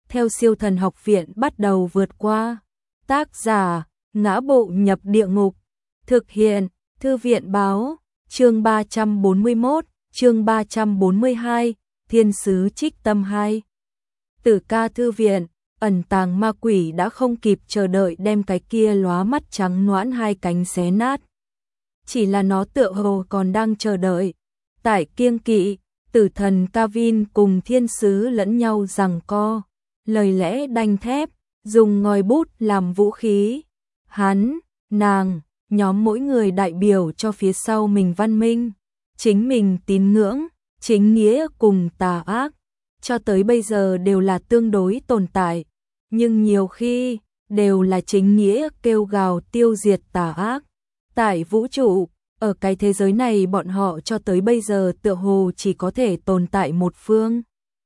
theo Siêu Thần Học Viện bắt đầu vượt qua. Tác giả: Ngã Bộ Nhập Địa Ngục. Thực hiện: Thư viện báo. Chương 341, chương 342, Thiên sứ Trích Tâm 2. Tử Ca thư viện, ẩn tàng ma quỷ đã không kịp chờ đợi đem cái kia lóa mắt trắng nõn hai cánh xé nát. Chỉ là nó tựa hồ còn đang chờ đợi. Tại kiêng kỵ, tử thần Kavin cùng thiên sứ lẫn nhau giằng co, lời lẽ đanh thép, dùng ngòi bút làm vũ khí. Hắn, nàng, nhóm mỗi người đại biểu cho phía sau mình văn minh, chính mình tín ngưỡng, chính nghĩa cùng tà ác, cho tới bây giờ đều là tương đối tồn tại, nhưng nhiều khi đều là chính nghĩa kêu gào tiêu diệt tà ác. Tại vũ trụ, ở cái thế giới này bọn họ cho tới bây giờ tựa hồ chỉ có thể tồn tại một phương.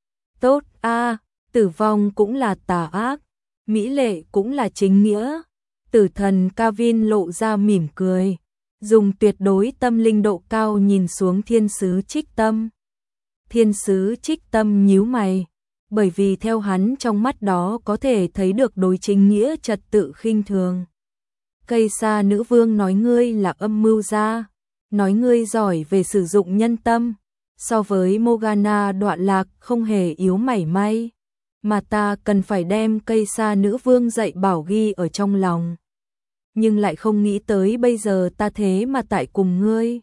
Tốt a, tử vong cũng là tà ác, mỹ lệ cũng là chính nghĩa. Tử thần Kavin lộ ra mỉm cười, dùng tuyệt đối tâm linh độ cao nhìn xuống thiên sứ Trích Tâm. Thiên sứ Trích Tâm nhíu mày, bởi vì theo hắn trong mắt đó có thể thấy được đối chính nghĩa trật tự khinh thường. Cây sa nữ vương nói ngươi là âm mưu gia, nói ngươi giỏi về sử dụng nhân tâm, so với Morgana Đoạn Lạc không hề yếu mảy may, mà ta cần phải đem cây sa nữ vương dạy bảo ghi ở trong lòng. Nhưng lại không nghĩ tới bây giờ ta thế mà tại cùng ngươi.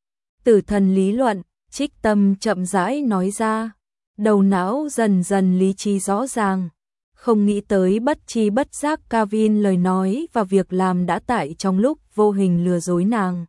Tử thần lý luận, Trích Tâm chậm rãi nói ra, đầu não dần dần lý trí rõ ràng, không nghĩ tới bất tri bất giác Kavin lời nói và việc làm đã tại trong lúc vô hình lừa dối nàng.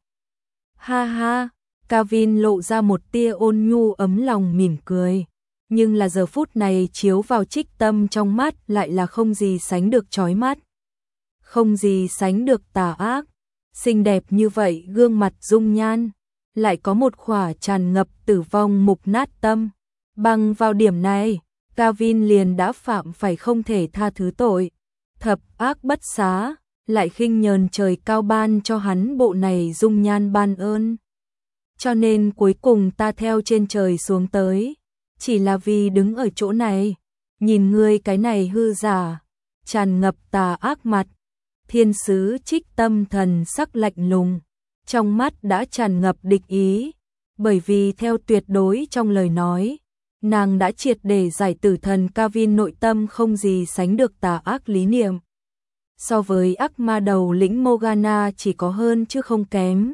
Ha ha, Kavin lộ ra một tia ôn nhu ấm lòng mỉm cười, nhưng là giờ phút này chiếu vào Trích Tâm trong mắt lại là không gì sánh được chói mắt, không gì sánh được tà ác. Xinh đẹp như vậy gương mặt dung nhan, lại có một khỏa tràn ngập tử vong mục nát tâm. Bằng vào điểm này, Kavin liền đã phạm phải không thể tha thứ tội, thập ác bất xá, lại khinh nhờn trời cao ban cho hắn bộ này dung nhan ban ơn. Cho nên cuối cùng ta theo trên trời xuống tới, chỉ là vì đứng ở chỗ này, nhìn ngươi cái này hư giả, tràn ngập tà ác mặt. Thiên sứ Trích Tâm thần sắc lạnh lùng, trong mắt đã tràn ngập địch ý, bởi vì theo tuyệt đối trong lời nói, nàng đã triệt để giải tử thần Kavin nội tâm không gì sánh được tà ác lý niệm. So với ác ma đầu lĩnh Morgana chỉ có hơn chứ không kém.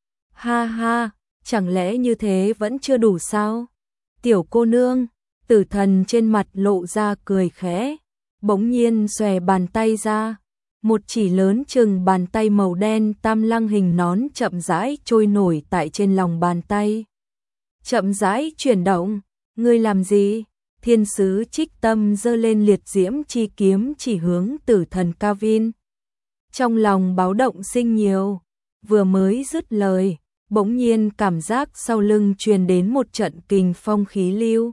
Ha ha, chẳng lẽ như thế vẫn chưa đủ sao? Tiểu cô nương, tử thần trên mặt lộ ra cười khẽ, bỗng nhiên xòe bàn tay ra. Một chỉ lớn chừng bàn tay màu đen tam lăng hình nón chậm rãi trôi nổi tại trên lòng bàn tay. Chậm rãi chuyển động, ngươi làm gì? Thiên sứ Trích Tâm giơ lên liệt diễm chi kiếm chỉ hướng tử thần Kavin. Trong lòng báo động sinh nhiều, vừa mới dứt lời, bỗng nhiên cảm giác sau lưng truyền đến một trận kình phong khí lưu.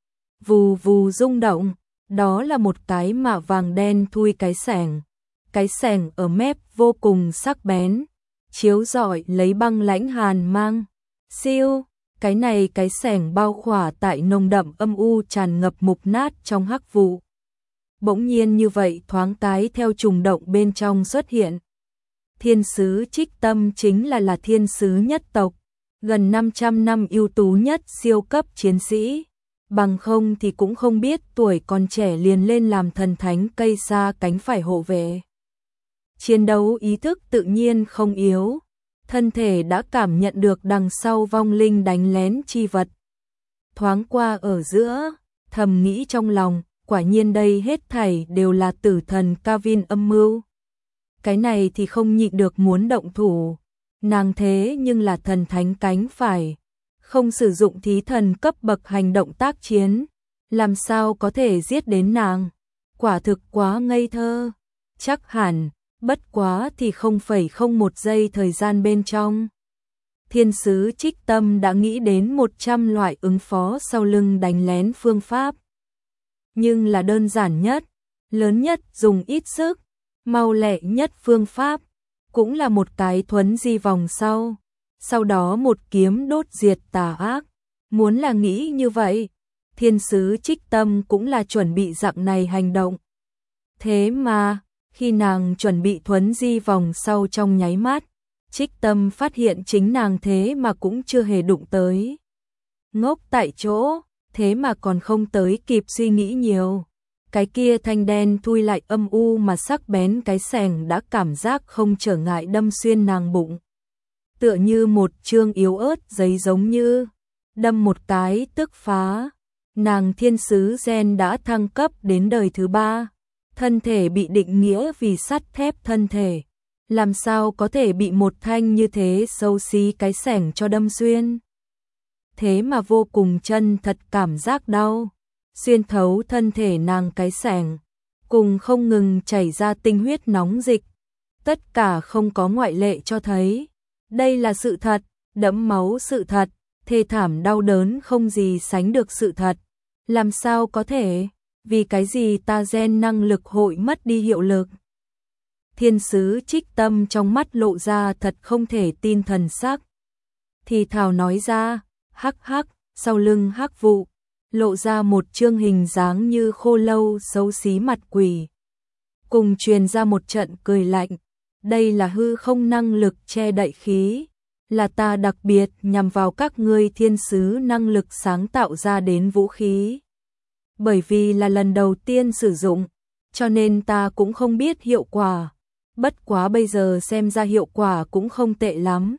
Vù vù rung động, đó là một cái mạ vàng đen thui cái xẻng. Cái xẻng ở mép vô cùng sắc bén, chiếu rọi lấy băng lãnh hàn mang. Siêu, cái này cái xẻng bao khỏa tại nồng đậm âm u tràn ngập mục nát trong hắc vụ. Bỗng nhiên như vậy thoáng cái theo trùng động bên trong xuất hiện. Thiên sứ Trích Tâm chính là thiên sứ nhất tộc, gần 500 năm ưu tú nhất siêu cấp chiến sĩ. Bằng không thì cũng không biết tuổi còn trẻ liền lên làm thần thánh cây sa cánh phải hộ vệ. Chiến đấu ý thức tự nhiên không yếu, thân thể đã cảm nhận được đằng sau vong linh đánh lén chi vật. Thoáng qua ở giữa, thầm nghĩ trong lòng, quả nhiên đây hết thảy đều là tử thần Kavin âm mưu. Cái này thì không nhịn được muốn động thủ, nàng thế nhưng là thần thánh cánh phải, không sử dụng thí thần cấp bậc hành động tác chiến, làm sao có thể giết đến nàng, quả thực quá ngây thơ, chắc hẳn. Bất quá thì 0,01 giây thời gian bên trong. Thiên sứ Trích Tâm đã nghĩ đến 100 loại ứng phó sau lưng đánh lén phương pháp. Nhưng là đơn giản nhất, lớn nhất dùng ít sức, mau lẹ nhất phương pháp, cũng là một cái thuấn di vòng sau đó một kiếm đốt diệt tà ác. Muốn là nghĩ như vậy, thiên sứ Trích Tâm cũng là chuẩn bị dạng này hành động. Thế mà, khi nàng chuẩn bị thuấn di vòng sau trong nháy mắt, Trích Tâm phát hiện chính nàng thế mà cũng chưa hề đụng tới. Ngốc tại chỗ, thế mà còn không tới kịp suy nghĩ nhiều. Cái kia thanh đen thui lại âm u mà sắc bén cái xẻng đã cảm giác không trở ngại đâm xuyên nàng bụng. Tựa như một chương yếu ớt giấy giống như, đâm một cái tức phá. Nàng thiên sứ gen đã thăng cấp đến đời thứ 3, thân thể bị định nghĩa vì sắt thép thân thể. Làm sao có thể bị một thanh như thế xấu xí cái xẻng cho đâm xuyên. Thế mà vô cùng chân thật cảm giác đau, xuyên thấu thân thể nàng cái xẻng, cùng không ngừng chảy ra tinh huyết nóng dịch. Tất cả không có ngoại lệ cho thấy. Đây là sự thật, đẫm máu sự thật, thê thảm đau đớn không gì sánh được sự thật. Làm sao có thể, vì cái gì ta gen năng lực hội mất đi hiệu lực. Thiên sứ Trích Tâm trong mắt lộ ra thật không thể tin thần sắc. Thì thào nói ra, hắc hắc, sau lưng hắc vụ, lộ ra một chương hình dáng như khô lâu xấu xí mặt quỷ. Cùng truyền ra một trận cười lạnh, đây là hư không năng lực che đậy khí, là ta đặc biệt nhằm vào các ngươi thiên sứ năng lực sáng tạo ra đến vũ khí. Bởi vì là lần đầu tiên sử dụng, cho nên ta cũng không biết hiệu quả. Bất quá bây giờ xem ra hiệu quả cũng không tệ lắm.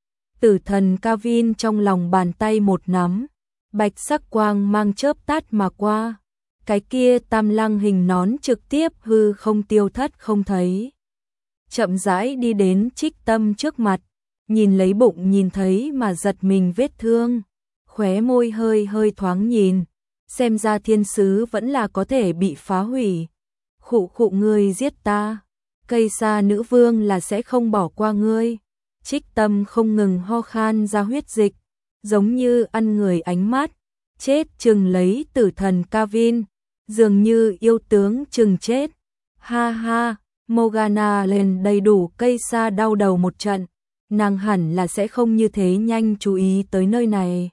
Tử thần Kavin trong lòng bàn tay một nắm, bạch sắc quang mang chớp tắt mà qua. Cái kia tam lăng hình nón trực tiếp hư không tiêu thất không thấy. Chậm rãi đi đến Trích Tâm trước mặt, nhìn lấy bụng nhìn thấy mà giật mình vết thương. Khóe môi hơi hơi thoáng nhìn, xem ra thiên sứ vẫn là có thể bị phá hủy. Khụ khụ ngươi giết ta, cây sa nữ vương là sẽ không bỏ qua ngươi. Trích Tâm không ngừng ho khan ra huyết dịch, giống như ăn người ánh mắt, chết chừng lấy tử thần Kavin, dường như yêu tướng chừng chết. Ha ha, Morgana lên đầy đủ cây sa đau đầu một trận, nàng hẳn là sẽ không như thế nhanh chú ý tới nơi này.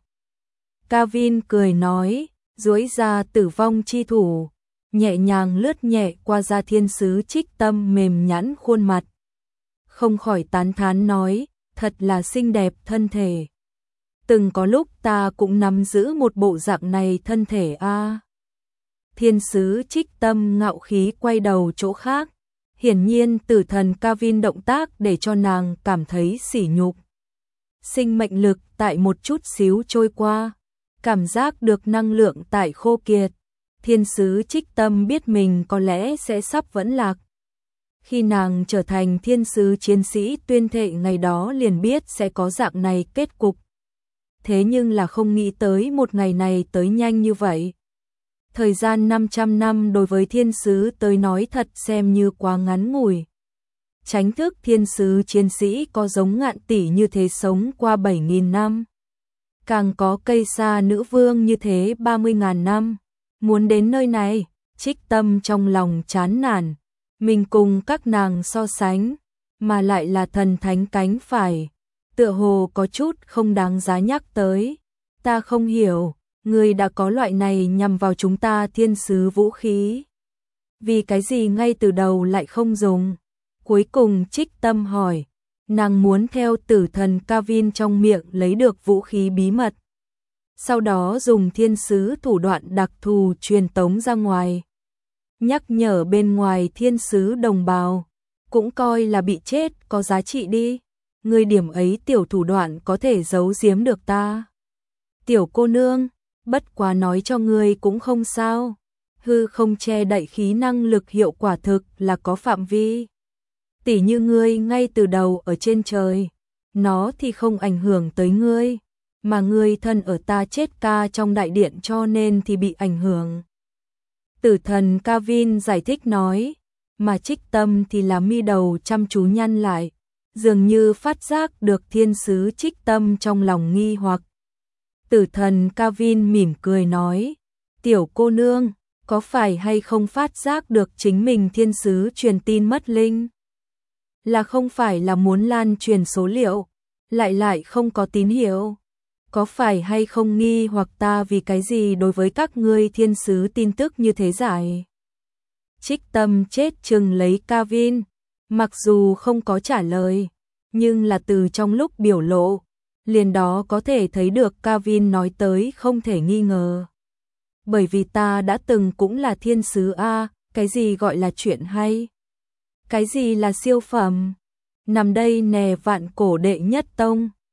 Kavin cười nói, duỗi ra tử vong chi thủ, nhẹ nhàng lướt nhẹ qua da thiên sứ Trích Tâm mềm nhẵn khuôn mặt. Không khỏi tán thán nói, thật là xinh đẹp thân thể. Từng có lúc ta cũng nắm giữ một bộ dạng này thân thể a. Thiên sứ Trích Tâm ngạo khí quay đầu chỗ khác. Hiển nhiên tử thần Kavin động tác để cho nàng cảm thấy sỉ nhục. Sinh mệnh lực tại một chút xíu trôi qua, cảm giác được năng lượng tại khô kiệt. Thiên sứ Trích Tâm biết mình có lẽ sẽ sắp vẫn lạc. Khi nàng trở thành thiên sứ chiến sĩ tuyên thệ ngày đó liền biết sẽ có dạng này kết cục. Thế nhưng là không nghĩ tới một ngày này tới nhanh như vậy. Thời gian 500 năm đối với thiên sứ tới nói thật xem như quá ngắn ngủi. Tránh thức thiên sứ chiến sĩ có giống Ngạn Tỷ như thế sống qua 7.000 năm. Càng có cây sa nữ vương như thế 30.000 năm. Muốn đến nơi này, Trích Tâm trong lòng chán nản. Mình cùng các nàng so sánh, mà lại là thần thánh cánh phải. Tựa hồ có chút không đáng giá nhắc tới. Ta không hiểu, người đã có loại này nhằm vào chúng ta thiên sứ vũ khí. Vì cái gì ngay từ đầu lại không dùng? Cuối cùng Trích Tâm hỏi, nàng muốn theo tử thần Kavin trong miệng lấy được vũ khí bí mật. Sau đó dùng thiên sứ thủ đoạn đặc thù truyền tống ra ngoài. Nhắc nhở bên ngoài thiên sứ đồng bào, cũng coi là bị chết có giá trị đi. Người điểm ấy tiểu thủ đoạn có thể giấu giếm được ta. Tiểu cô nương, bất quá nói cho ngươi cũng không sao. Hư không che đậy khí năng lực hiệu quả thực là có phạm vi. Tỉ như ngươi ngay từ đầu ở trên trời, nó thì không ảnh hưởng tới ngươi. Mà ngươi thân ở ta chết ca trong đại điện cho nên thì bị ảnh hưởng. Tử thần Kavin giải thích nói, mà Trích Tâm thì là mi đầu chăm chú nhăn lại, dường như phát giác được thiên sứ Trích Tâm trong lòng nghi hoặc. Tử thần Kavin mỉm cười nói, tiểu cô nương, có phải hay không phát giác được chính mình thiên sứ truyền tin mất linh? Là không phải là muốn lan truyền số liệu, lại không có tín hiệu. có phải hay không nghi hoặc ta vì cái gì đối với các ngươi thiên sứ tin tức như thế giải? Trích Tâm chết chừng lấy Kevin, mặc dù không có trả lời, nhưng là từ trong lúc biểu lộ, liền đó có thể thấy được Kevin nói tới không thể nghi ngờ. Bởi vì ta đã từng cũng là thiên sứ a, cái gì gọi là chuyện hay? Cái gì là siêu phẩm? Nằm đây nè vạn cổ đệ nhất tông.